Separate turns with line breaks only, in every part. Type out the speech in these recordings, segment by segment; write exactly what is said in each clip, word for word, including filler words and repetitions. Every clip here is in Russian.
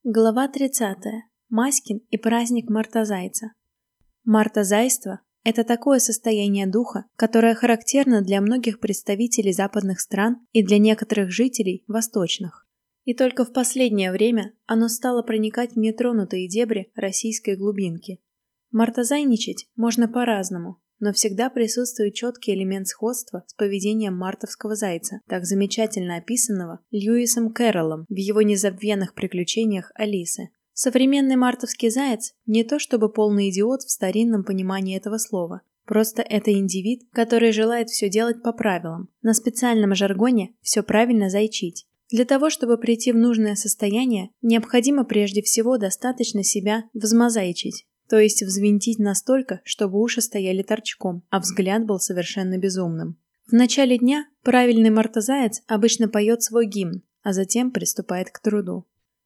Глава тридцатая. Маськин и праздник Мартазайца. Мартазайство – это такое состояние духа, которое характерно для многих представителей западных стран и для некоторых жителей восточных. И только в последнее время оно стало проникать в нетронутые дебри российской глубинки. Мартазайничать можно по-разному, но всегда присутствует четкий элемент сходства с поведением мартовского зайца, так замечательно описанного Льюисом Кэрроллом в его незабвенных приключениях Алисы. Современный мартовский заяц не то чтобы полный идиот в старинном понимании этого слова, просто это индивид, который желает все делать по правилам, на специальном жаргоне все правильно зайчить. Для того, чтобы прийти в нужное состояние, необходимо прежде всего достаточно себя взмозаичить. То есть взвинтить настолько, чтобы уши стояли торчком, а взгляд был совершенно безумным. В начале дня правильный мартазаец обычно поет свой гимн, а затем приступает к труду.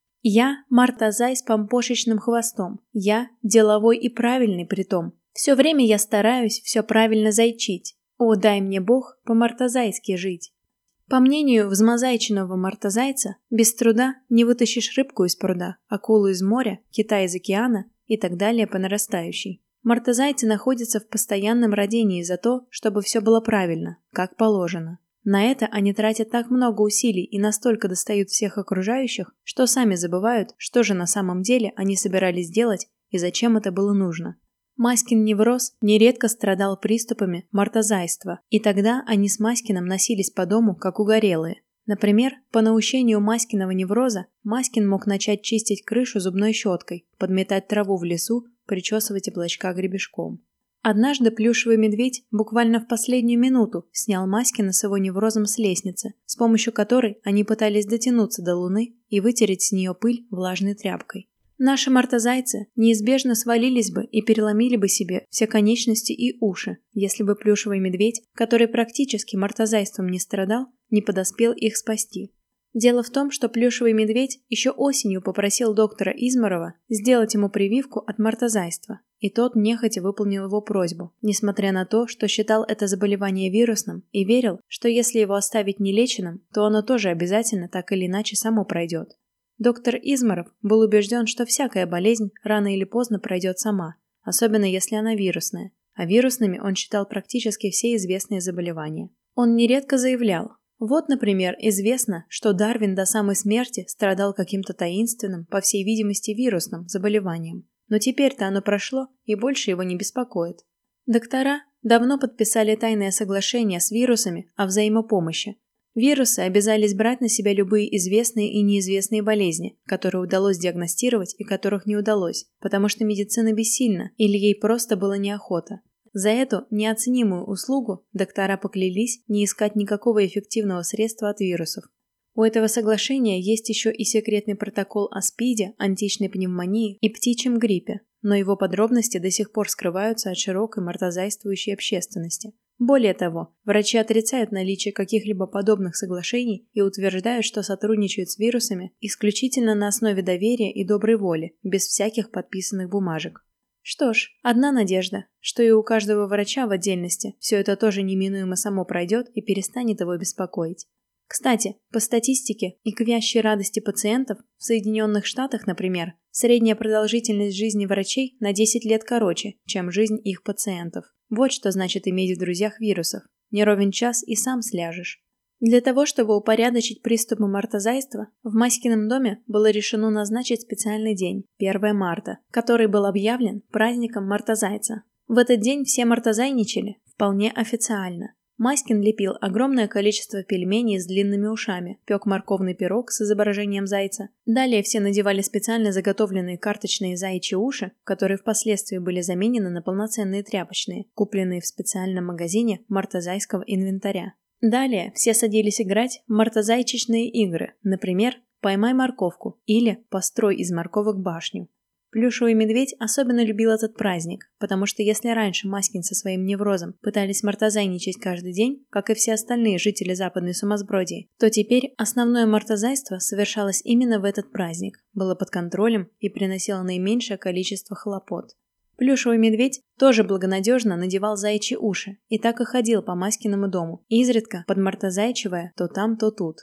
Я мартазай с помпошечным хвостом, я деловой и правильный притом. Все время я стараюсь все правильно зайчить. О, дай мне Бог по-мартазайски жить. По мнению взмозайченного мартазайца, без труда не вытащишь рыбку из пруда, акулу из моря, кита из океана и так далее по нарастающей. Мартазайцы находятся в постоянном родении за то, чтобы все было правильно, как положено. На это они тратят так много усилий и настолько достают всех окружающих, что сами забывают, что же на самом деле они собирались делать и зачем это было нужно. Маськин невроз нередко страдал приступами мартазайства, и тогда они с Маськиным носились по дому, как угорелые. Например, по наущению Маськиного невроза Маськин мог начать чистить крышу зубной щеткой, подметать траву в лесу, причесывать облачка гребешком. Однажды плюшевый медведь буквально в последнюю минуту снял Маськина с его неврозом с лестницы, с помощью которой они пытались дотянуться до луны и вытереть с нее пыль влажной тряпкой. Наши мартазайцы неизбежно свалились бы и переломили бы себе все конечности и уши, если бы плюшевый медведь, который практически мартазайством не страдал, не подоспел их спасти. Дело в том, что плюшевый медведь еще осенью попросил доктора Изморова сделать ему прививку от мартазайства, и тот нехотя выполнил его просьбу, несмотря на то, что считал это заболевание вирусным и верил, что если его оставить нелеченным, то оно тоже обязательно так или иначе само пройдет. Доктор Изморов был убежден, что всякая болезнь рано или поздно пройдет сама, особенно если она вирусная, а вирусными он считал практически все известные заболевания. Он нередко заявлял: вот, например, известно, что Дарвин до самой смерти страдал каким-то таинственным, по всей видимости вирусным, заболеванием, но теперь-то оно прошло и больше его не беспокоит. Доктора давно подписали тайное соглашение с вирусами о взаимопомощи. Вирусы обязались брать на себя любые известные и неизвестные болезни, которые удалось диагностировать и которых не удалось, потому что медицина бессильна или ей просто было неохота. За эту неоценимую услугу доктора поклялись не искать никакого эффективного средства от вирусов. У этого соглашения есть еще и секретный протокол о СПИДе, античной пневмонии и птичьем гриппе, но его подробности до сих пор скрываются от широкой мартазайствующей общественности. Более того, врачи отрицают наличие каких-либо подобных соглашений и утверждают, что сотрудничают с вирусами исключительно на основе доверия и доброй воли, без всяких подписанных бумажек. Что ж, одна надежда, что и у каждого врача в отдельности все это тоже неминуемо само пройдет и перестанет его беспокоить. Кстати, по статистике и к вящей радости пациентов, в Соединенных Штатах, например, средняя продолжительность жизни врачей на десять лет короче, чем жизнь их пациентов. Вот что значит иметь в друзьях вирусов. Не ровен час и сам сляжешь. Для того, чтобы упорядочить приступы мартазайства, в Маськином доме было решено назначить специальный день, первое марта, который был объявлен праздником мартазайца. В этот день все мартазайничали, вполне официально. Маськин лепил огромное количество пельменей с длинными ушами, пек морковный пирог с изображением зайца. Далее все надевали специально заготовленные карточные заячьи уши, которые впоследствии были заменены на полноценные тряпочные, купленные в специальном магазине мартазайского инвентаря. Далее все садились играть в мартазайчичные игры, например, «Поймай морковку» или «Построй из морковок башню». Плюшевый медведь особенно любил этот праздник, потому что если раньше Маськин со своим неврозом пытались мартазайничать каждый день, как и все остальные жители западной сумасбродии, то теперь основное мартазайство совершалось именно в этот праздник, было под контролем и приносило наименьшее количество хлопот. Плюшевый медведь тоже благонадежно надевал заячьи уши и так и ходил по Маськиному дому, изредка подмартазайчивая то там, то тут.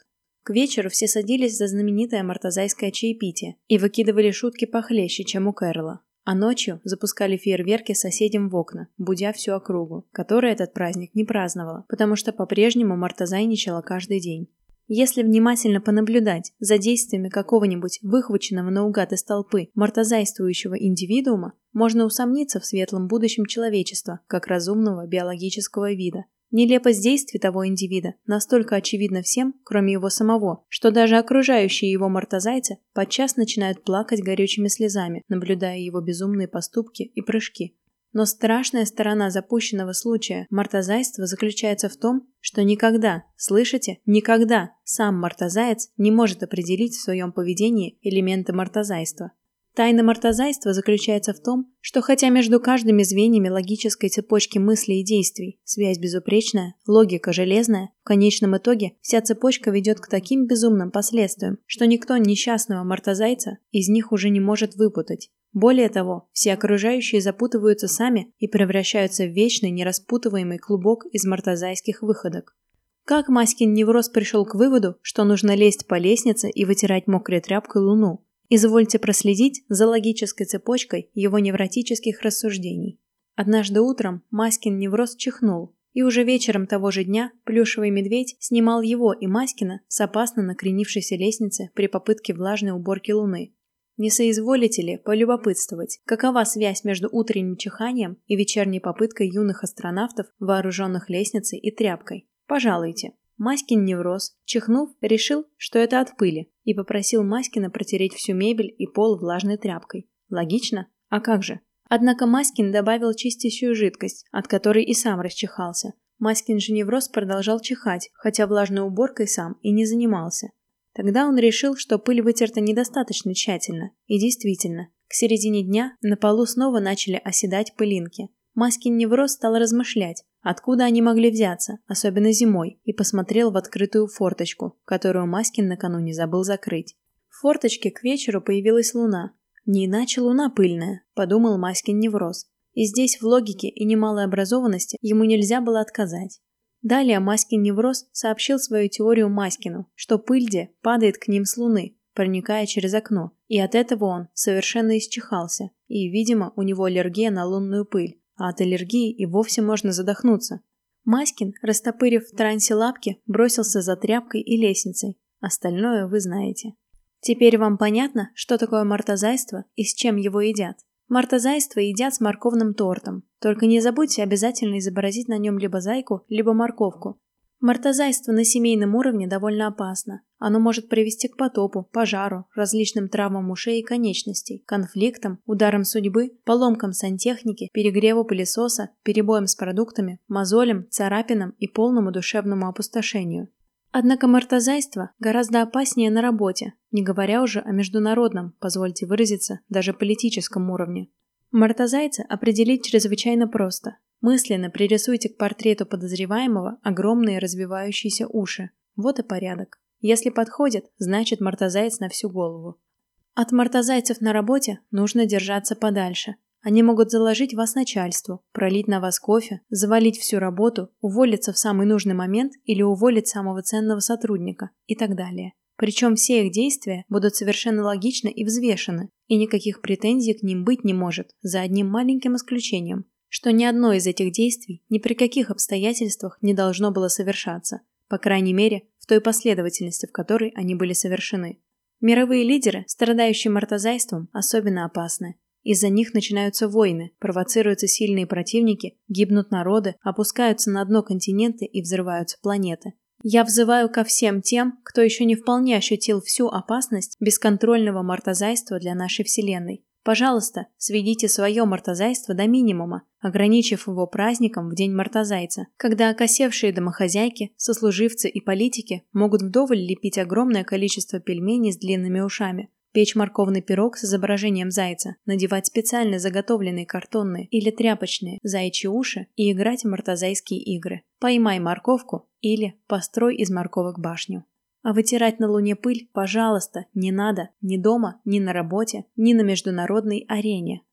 К вечеру все садились за знаменитое мартазайское чаепитие и выкидывали шутки похлеще, чем у Кэрола. А ночью запускали фейерверки соседям в окна, будя всю округу, которая этот праздник не праздновала, потому что по-прежнему мартазайничала каждый день. Если внимательно понаблюдать за действиями какого-нибудь выхваченного наугад из толпы мартазайствующего индивидуума, можно усомниться в светлом будущем человечества как разумного биологического вида. Нелепость действий того индивида настолько очевидна всем, кроме его самого, что даже окружающие его мартазайцы подчас начинают плакать горючими слезами, наблюдая его безумные поступки и прыжки. Но страшная сторона запущенного случая мартазайства заключается в том, что никогда, слышите, никогда сам мартазаец не может определить в своем поведении элементы мартазайства. Тайна мартазайства заключается в том, что хотя между каждыми звеньями логической цепочки мыслей и действий связь безупречная, логика железная, в конечном итоге вся цепочка ведет к таким безумным последствиям, что никто несчастного мартазайца из них уже не может выпутать. Более того, все окружающие запутываются сами и превращаются в вечный нераспутываемый клубок из мартазайских выходок. Как Маськин невроз пришел к выводу, что нужно лезть по лестнице и вытирать мокрой тряпкой луну? Извольте проследить за логической цепочкой его невротических рассуждений. Однажды утром Маськин невроз чихнул, и уже вечером того же дня плюшевый медведь снимал его и Маськина с опасно накренившейся лестницы при попытке влажной уборки луны. Не соизволите ли полюбопытствовать, какова связь между утренним чиханием и вечерней попыткой юных астронавтов, вооруженных лестницей и тряпкой? Пожалуйте. Маськин невроз, чихнув, решил, что это от пыли, и попросил Маськина протереть всю мебель и пол влажной тряпкой. Логично? А как же? Однако Маськин добавил чистящую жидкость, от которой и сам расчихался. Маськин же невроз продолжал чихать, хотя влажной уборкой сам и не занимался. Тогда он решил, что пыль вытерта недостаточно тщательно, и действительно, к середине дня на полу снова начали оседать пылинки. Маськин невроз стал размышлять, откуда они могли взяться, особенно зимой, и посмотрел в открытую форточку, которую Маськин накануне забыл закрыть. В форточке к вечеру появилась луна. «Не иначе луна пыльная», – подумал Маськин невроз. И здесь в логике и немалой образованности ему нельзя было отказать. Далее Маськин невроз сообщил свою теорию Маськину, что пыльде падает к ним с луны, проникая через окно, и от этого он совершенно исчихался, и, видимо, у него аллергия на лунную пыль. А от аллергии и вовсе можно задохнуться. Маськин, растопырив в трансе лапки, бросился за тряпкой и лестницей. Остальное вы знаете. Теперь вам понятно, что такое мартазайство и с чем его едят? Мартазайство едят с морковным тортом. Только не забудьте обязательно изобразить на нем либо зайку, либо морковку. Мартазайство на семейном уровне довольно опасно. Оно может привести к потопу, пожару, различным травмам ушей и конечностей, конфликтам, ударам судьбы, поломкам сантехники, перегреву пылесоса, перебоям с продуктами, мозолям, царапинам и полному душевному опустошению. Однако мартазайство гораздо опаснее на работе, не говоря уже о международном, позвольте выразиться, даже политическом уровне. Мартазайца определить чрезвычайно просто. Мысленно пририсуйте к портрету подозреваемого огромные развивающиеся уши. Вот и порядок. Если подходит, значит мартазаец на всю голову. От мартазайцев на работе нужно держаться подальше. Они могут заложить вас начальству, пролить на вас кофе, завалить всю работу, уволиться в самый нужный момент или уволить самого ценного сотрудника и так далее. Причем все их действия будут совершенно логичны и взвешены, и никаких претензий к ним быть не может, за одним маленьким исключением, что ни одно из этих действий ни при каких обстоятельствах не должно было совершаться, по крайней мере, в той последовательности, в которой они были совершены. Мировые лидеры, страдающие мартазайством, особенно опасны. Из-за них начинаются войны, провоцируются сильные противники, гибнут народы, опускаются на дно континенты и взрываются планеты. Я взываю ко всем тем, кто еще не вполне ощутил всю опасность бесконтрольного мартазайства для нашей Вселенной. Пожалуйста, сведите свое мартазайство до минимума, ограничив его праздником в День мартазайца, когда окосевшие домохозяйки, сослуживцы и политики могут вдоволь лепить огромное количество пельменей с длинными ушами, печь морковный пирог с изображением зайца, надевать специально заготовленные картонные или тряпочные заячьи уши и играть в мартазайские игры. Поймай морковку или построй из морковок башню. А вытирать на луне пыль, пожалуйста, не надо ни дома, ни на работе, ни на международной арене.